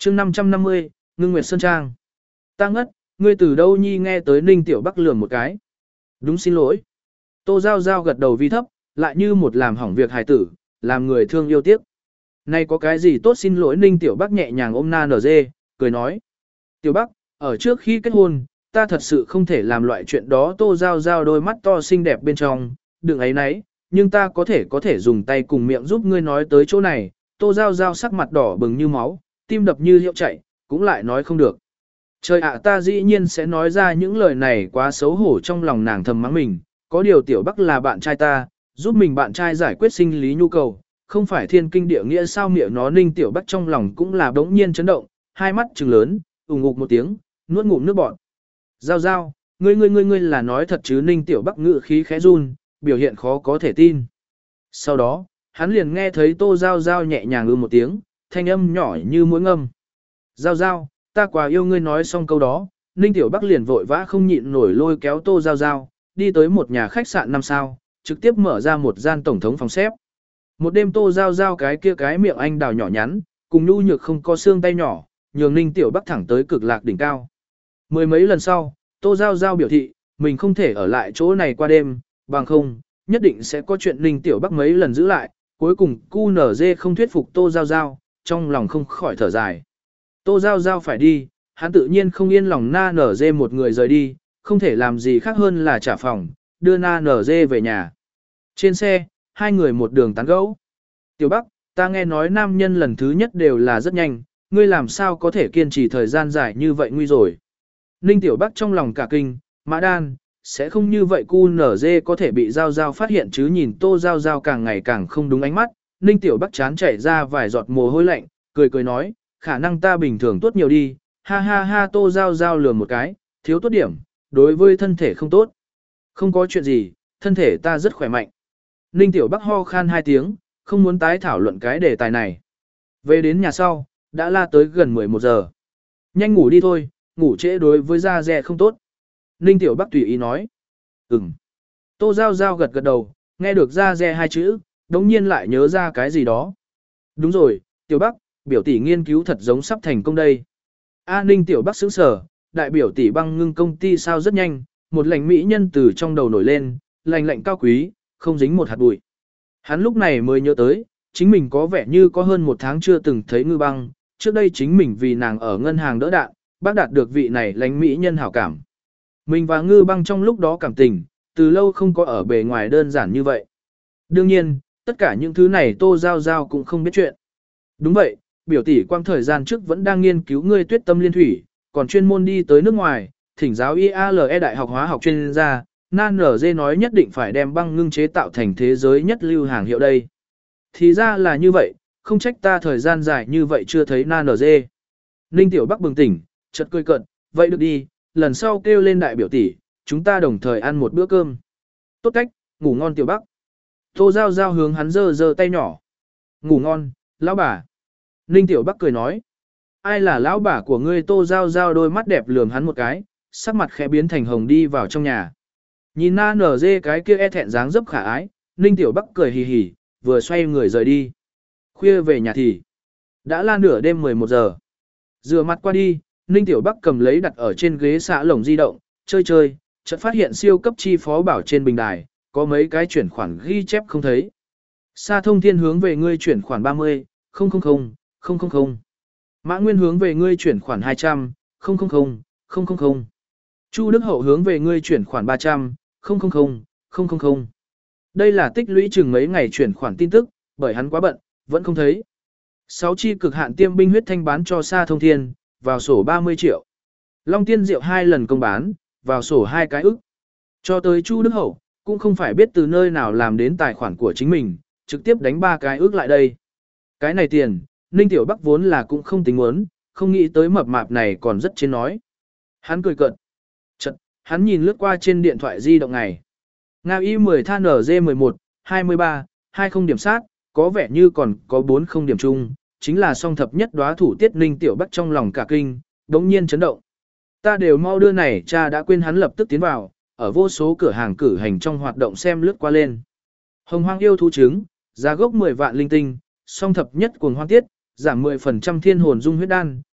chương 550, Ngưng Nguyệt Sơn Trang. Ta ngất, ngươi từ đâu nhi nghe tới Ninh Tiểu Bắc lườm một cái. Đúng xin lỗi. Tô Giao Giao gật đầu vi thấp, lại như một làm hỏng việc hài tử, làm người thương yêu tiếc. Nay có cái gì tốt xin lỗi. Ninh Tiểu Bắc nhẹ nhàng ôm na nở dê, cười nói. Tiểu Bắc, ở trước khi kết hôn, ta thật sự không thể làm loại chuyện đó. Tô Giao Giao đôi mắt to xinh đẹp bên trong, đừng ấy nấy, nhưng ta có thể dùng tay cùng miệng giúp ngươi nói tới chỗ này. Tô Giao Giao sắc mặt đỏ bừng như máu, tim đập như hiệu chạy, cũng lại nói không được. Trời ạ, ta dĩ nhiên sẽ nói ra những lời này, quá xấu hổ. Trong lòng nàng thầm mắng mình, có điều Tiểu Bắc là bạn trai ta, giúp mình bạn trai giải quyết sinh lý nhu cầu, không phải thiên kinh địa nghĩa sao. Miệng nó. Ninh Tiểu Bắc trong lòng cũng là đống nhiên chấn động, hai mắt trừng lớn, ủng ngục một tiếng, nuốt ngụm nước bọt. Giao Giao, ngươi là nói thật chứ? Ninh Tiểu Bắc ngự khí khẽ run, biểu hiện khó có thể tin. Sau đó, hắn liền nghe thấy Tô Giao Giao nhẹ nhàng một tiếng, thanh âm nhỏ như mũi ngâm. Giao Giao, ta quá yêu ngươi. Nói xong câu đó, Ninh Tiểu Bắc liền vội vã không nhịn nổi lôi kéo Tô Giao Giao, đi tới một nhà khách sạn 5 sao, trực tiếp mở ra một gian tổng thống phòng xếp. Một đêm Tô Giao Giao cái miệng anh đào nhỏ nhắn, cùng nhu nhược không có xương tay nhỏ, nhường Ninh Tiểu Bắc thẳng tới cực lạc đỉnh cao. Mười mấy lần sau, Tô Giao Giao biểu thị, mình không thể ở lại chỗ này qua đêm, bằng không, nhất định sẽ có chuyện. Ninh Tiểu Bắc mấy lần giữ lại, cuối cùng QNZ không thuyết phục Tô Giao Giao, trong lòng không khỏi thở dài. Tô Giao Giao phải đi, hắn tự nhiên không yên lòng. Na nở dê một người rời đi, không thể làm gì khác hơn là trả phòng, đưa Na nở dê về nhà. Trên xe, hai người một đường tán gẫu. Tiểu Bắc, ta nghe nói nam nhân lần thứ nhất đều là rất nhanh, ngươi làm sao có thể kiên trì thời gian dài như vậy? Nguy rồi. Ninh Tiểu Bắc trong lòng cả kinh, Mã Đan, sẽ không như vậy QNZ có thể bị Giao Giao phát hiện chứ? Nhìn Tô Giao Giao càng ngày càng không đúng ánh mắt, Ninh Tiểu Bắc chán chảy ra vài giọt mồ hôi lạnh, cười nói, khả năng ta bình thường tốt nhiều đi, ha ha ha. Tô Giao Giao lườm một cái, thiếu tốt điểm, đối với thân thể không tốt. Không có chuyện gì, thân thể ta rất khỏe mạnh. Ninh Tiểu Bắc ho khan hai tiếng, không muốn tái thảo luận cái đề tài này. Về đến nhà sau, đã la tới gần 11 giờ. Nhanh ngủ đi thôi, ngủ trễ đối với da dẻ không tốt. Ninh Tiểu Bắc tùy ý nói. Ừm. Tô Giao Giao gật đầu, nghe được da dẻ hai chữ, đống nhiên lại nhớ ra cái gì đó. Đúng rồi, Tiểu Bắc, biểu tỷ nghiên cứu thật giống sắp thành công đây. Ninh Tiểu Bắc sững sờ, đại biểu tỷ băng ngưng công ty sao rất nhanh, một lành mỹ nhân từ trong đầu nổi lên, lành cao quý, không dính một hạt bụi. Hắn lúc này mới nhớ tới, chính mình có vẻ như có hơn một tháng chưa từng thấy Ngư Băng, trước đây chính mình vì nàng ở ngân hàng đỡ đạn, bác đạt được vị này lánh mỹ nhân hảo cảm. Mình và Ngư Băng trong lúc đó cảm tình, từ lâu không có ở bề ngoài đơn giản như vậy. Đương nhiên, tất cả những thứ này Tô Giao Giao cũng không biết chuyện. Đúng vậy, biểu tỷ quang thời gian trước vẫn đang nghiên cứu ngươi Tuyết Tâm Liên Thủy, còn chuyên môn đi tới nước ngoài, thỉnh giáo IALE đại học hóa học chuyên gia, Nan NG nói nhất định phải đem băng ngưng chế tạo thành thế giới nhất lưu hàng hiệu đây. Thì ra là như vậy, không trách ta thời gian dài như vậy chưa thấy Nan NG. Ninh Tiểu Bắc bừng tỉnh, chợt cười cợt, vậy được đi, lần sau kêu lên đại biểu tỷ, chúng ta đồng thời ăn một bữa cơm. Tốt cách, ngủ ngon Tiểu Bắc. Tô Giao Giao hướng hắn giơ tay nhỏ. Ngủ ngon, lão bà. Ninh Tiểu Bắc cười nói. Ai là lão bà của ngươi? Tô Giao Giao đôi mắt đẹp lườm hắn một cái, sắc mặt khẽ biến thành hồng đi vào trong nhà. Nhìn Na nở dê cái kia e thẹn dáng dấp khả ái, Ninh Tiểu Bắc cười hì hì, vừa xoay người rời đi. Khuya về nhà thì đã là nửa đêm 11 giờ. Rửa mặt qua đi, Ninh Tiểu Bắc cầm lấy đặt ở trên ghế xạ lồng di động, chơi, chợt phát hiện siêu cấp chi phó bảo trên bình đài, có mấy cái chuyển khoản ghi chép không thấy. Sa Thông Thiên hướng về ngươi chuyển khoản 30, 000, 000. Mã Nguyên hướng về ngươi chuyển khoản 200, 000, 000. Chu Đức Hậu hướng về ngươi chuyển khoản 300, 000, 000. Đây là tích lũy chừng mấy ngày chuyển khoản tin tức, bởi hắn quá bận, vẫn không thấy. 6 chi cực hạn tiêm binh huyết thanh bán cho Sa Thông Thiên, vào sổ 30 triệu. Long Tiên Diệu 2 lần công bán, vào sổ 2 cái ức. Cho tới Chu Đức Hậu, cũng không phải biết từ nơi nào làm đến tài khoản của chính mình, trực tiếp đánh 3 cái ức lại đây. Cái này tiền, Ninh Tiểu Bắc vốn là cũng không tính muốn, không nghĩ tới mập mạp này còn rất trên nói. Hắn cười cợt. Chật, hắn nhìn lướt qua trên điện thoại di động này. Nga Y10 than NG11, 23, 20 điểm sát, có vẻ như còn có 40 điểm chung, chính là song thập nhất đóa thủ tiết. Ninh Tiểu Bắc trong lòng cả kinh, đống nhiên chấn động. Ta đều mau đưa này, cha đã quên hắn lập tức tiến vào, ở vô số cửa hàng cử hành trong hoạt động xem lướt qua lên. Hồng hoang yêu thú trứng, giá gốc 10 vạn linh tinh, song thập nhất cuồng hoang tiết, giảm 10% thiên hồn dung huyết đan,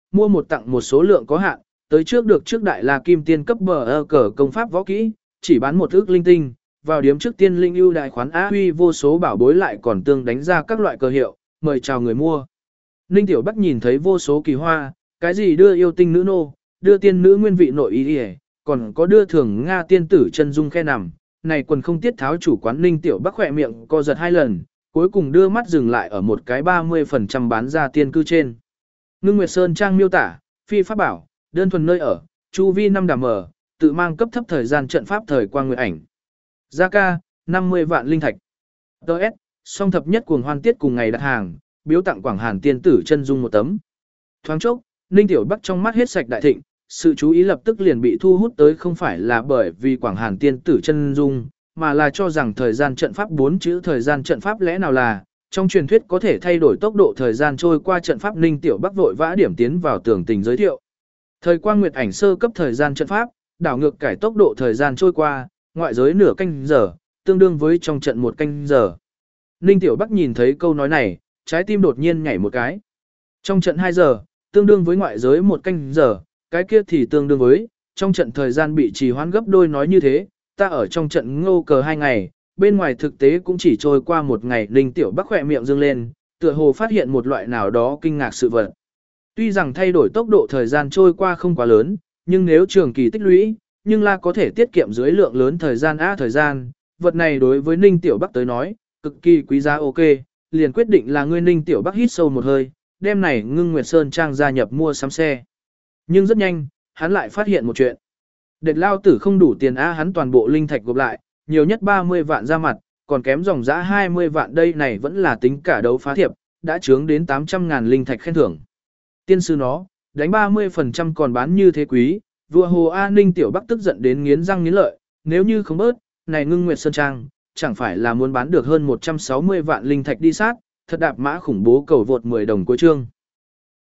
mua một tặng một số lượng có hạn, tới trước được trước đại la kim tiên cấp bờ cờ công pháp võ kỹ, chỉ bán một ước linh tinh, vào điếm trước tiên linh ưu đại khoán á huy vô số bảo bối lại còn tương đánh ra các loại cờ hiệu, mời chào người mua. Ninh Tiểu Bắc nhìn thấy vô số kỳ hoa, cái gì đưa yêu tinh nữ nô, đưa tiên nữ nguyên vị nội ý hề, còn có đưa thường Nga tiên tử chân dung khe nằm, này quần không tiết tháo chủ quán Ninh Tiểu Bắc khỏe miệng co giật 2 lần, cuối cùng đưa mắt dừng lại ở một cái 30% bán ra tiên cư trên. Ngưng Nguyệt Sơn trang miêu tả, phi pháp bảo, đơn thuần nơi ở, chu vi 5 đàm mở, tự mang cấp thấp thời gian trận pháp thời quang nguyệt ảnh. Giá ca, 50 vạn linh thạch. Đợt, song thập nhất cuồng hoan tiết cùng ngày đặt hàng, biếu tặng Quảng Hàn tiên tử chân dung một tấm. Thoáng chốc, Ninh Tiểu Bắc trong mắt hết sạch đại thịnh, sự chú ý lập tức liền bị thu hút tới không phải là bởi vì Quảng Hàn tiên tử chân dung, mà là cho rằng thời gian trận pháp 4 chữ thời gian trận pháp lẽ nào là, trong truyền thuyết có thể thay đổi tốc độ thời gian trôi qua trận pháp. Ninh Tiểu Bắc vội vã điểm tiến vào tường tình giới thiệu. Thời quang nguyệt ảnh sơ cấp thời gian trận pháp, đảo ngược cải tốc độ thời gian trôi qua, ngoại giới nửa canh giờ, tương đương với trong trận 1 canh giờ. Ninh Tiểu Bắc nhìn thấy câu nói này, trái tim đột nhiên nhảy một cái. Trong trận 2 giờ, tương đương với ngoại giới 1 canh giờ, cái kia thì tương đương với, trong trận thời gian bị trì hoãn gấp đôi. Nói như thế, ta ở trong trận ngô cờ 2 ngày, bên ngoài thực tế cũng chỉ trôi qua 1 ngày. Ninh Tiểu Bắc khỏe miệng dương lên, tựa hồ phát hiện một loại nào đó kinh ngạc sự vật. Tuy rằng thay đổi tốc độ thời gian trôi qua không quá lớn, nhưng nếu trường kỳ tích lũy, nhưng là có thể tiết kiệm dưới lượng lớn thời gian thời gian, vật này đối với Ninh Tiểu Bắc tới nói, cực kỳ quý giá. Ok, liền quyết định là ngươi. Ninh Tiểu Bắc hít sâu một hơi, đem này Ngưng Nguyệt Sơn trang gia nhập mua sắm xe. Nhưng rất nhanh, hắn lại phát hiện một chuyện. Đệt lao tử không đủ tiền hắn toàn bộ linh thạch gộp lại, nhiều nhất 30 vạn ra mặt, còn kém dòng giá 20 vạn đây này vẫn là tính cả đấu phá thiệp, đã chướng đến 800.000 linh thạch khen thưởng. Tiên sư nó, đánh 30% còn bán như thế quý, vua Hồ A. Ninh Tiểu Bắc tức giận đến nghiến răng nghiến lợi, nếu như không bớt, này Ngưng Nguyệt Sơn trang, chẳng phải là muốn bán được hơn 160 vạn linh thạch đi sát, thật đạp mã khủng bố cầu vượt 10 đồng cuối chương.